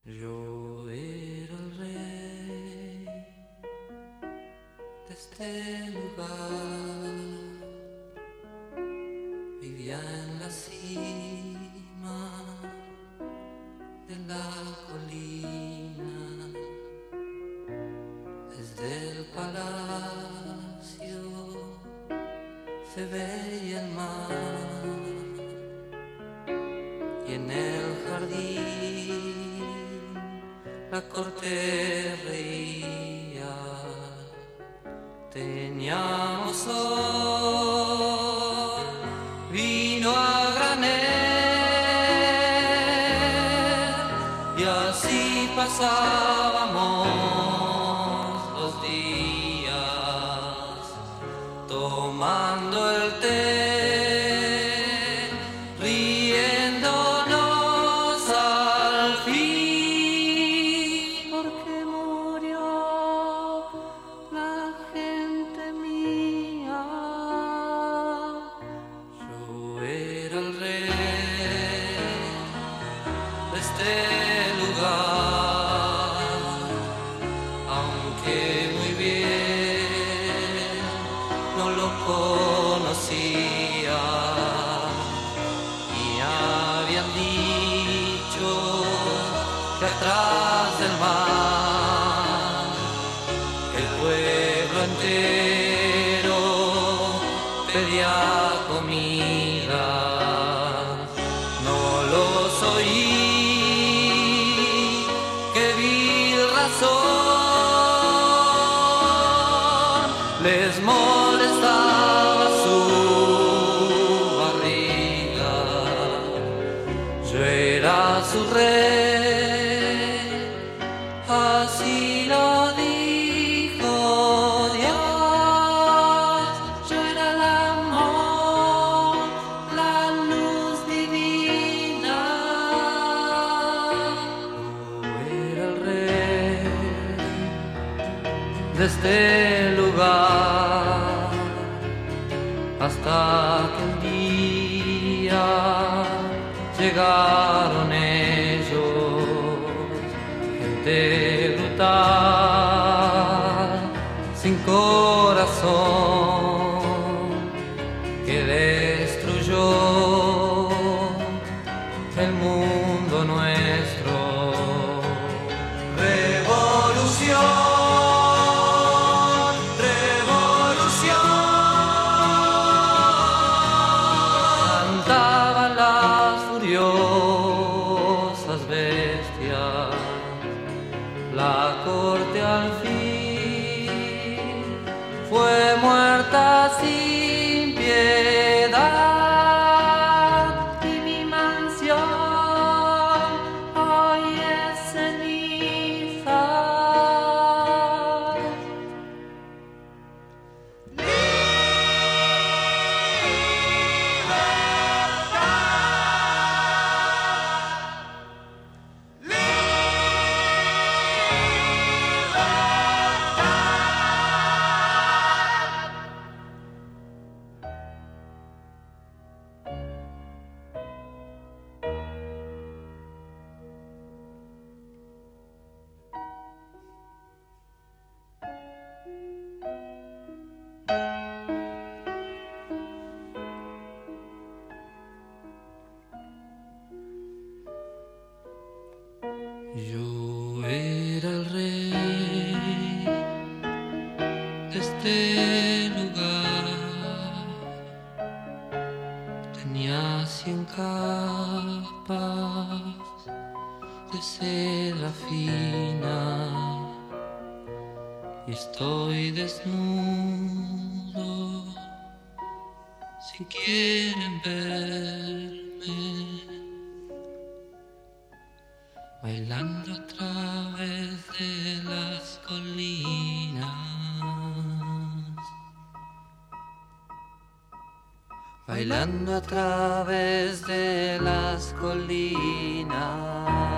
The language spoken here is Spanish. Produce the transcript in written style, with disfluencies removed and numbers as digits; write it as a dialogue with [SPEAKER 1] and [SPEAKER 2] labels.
[SPEAKER 1] Yo era el rey de este lugar, vivía en la cima de la colina, desde el palacio se veía el mar y en el jardín la corte reía. Teníamos sol, vino a granel y así pasábamos los días tomando el té. Este lugar, aunque muy bien no lo conocía, y habían dicho que atrás del mar el pueblo entero pedía comida. No los oí, les molestaba su barriga. Yo era su rey, así lo dijo Dios. Yo era el amor, la luz divina. Yo era el rey de este lugar, hasta que un día llegaron ellos, gente brutal, sin corazón, que destruyó el mundo nuestro. Revolución. Bestias, la corte al fin fue muerta sin piedad y mi mansión hoy es ceniza. Yo era el rey de este lugar, tenía 100 capas de seda fina y estoy desnudo si quieren verme. Bailando a través de las colinas, bailando a través de las colinas.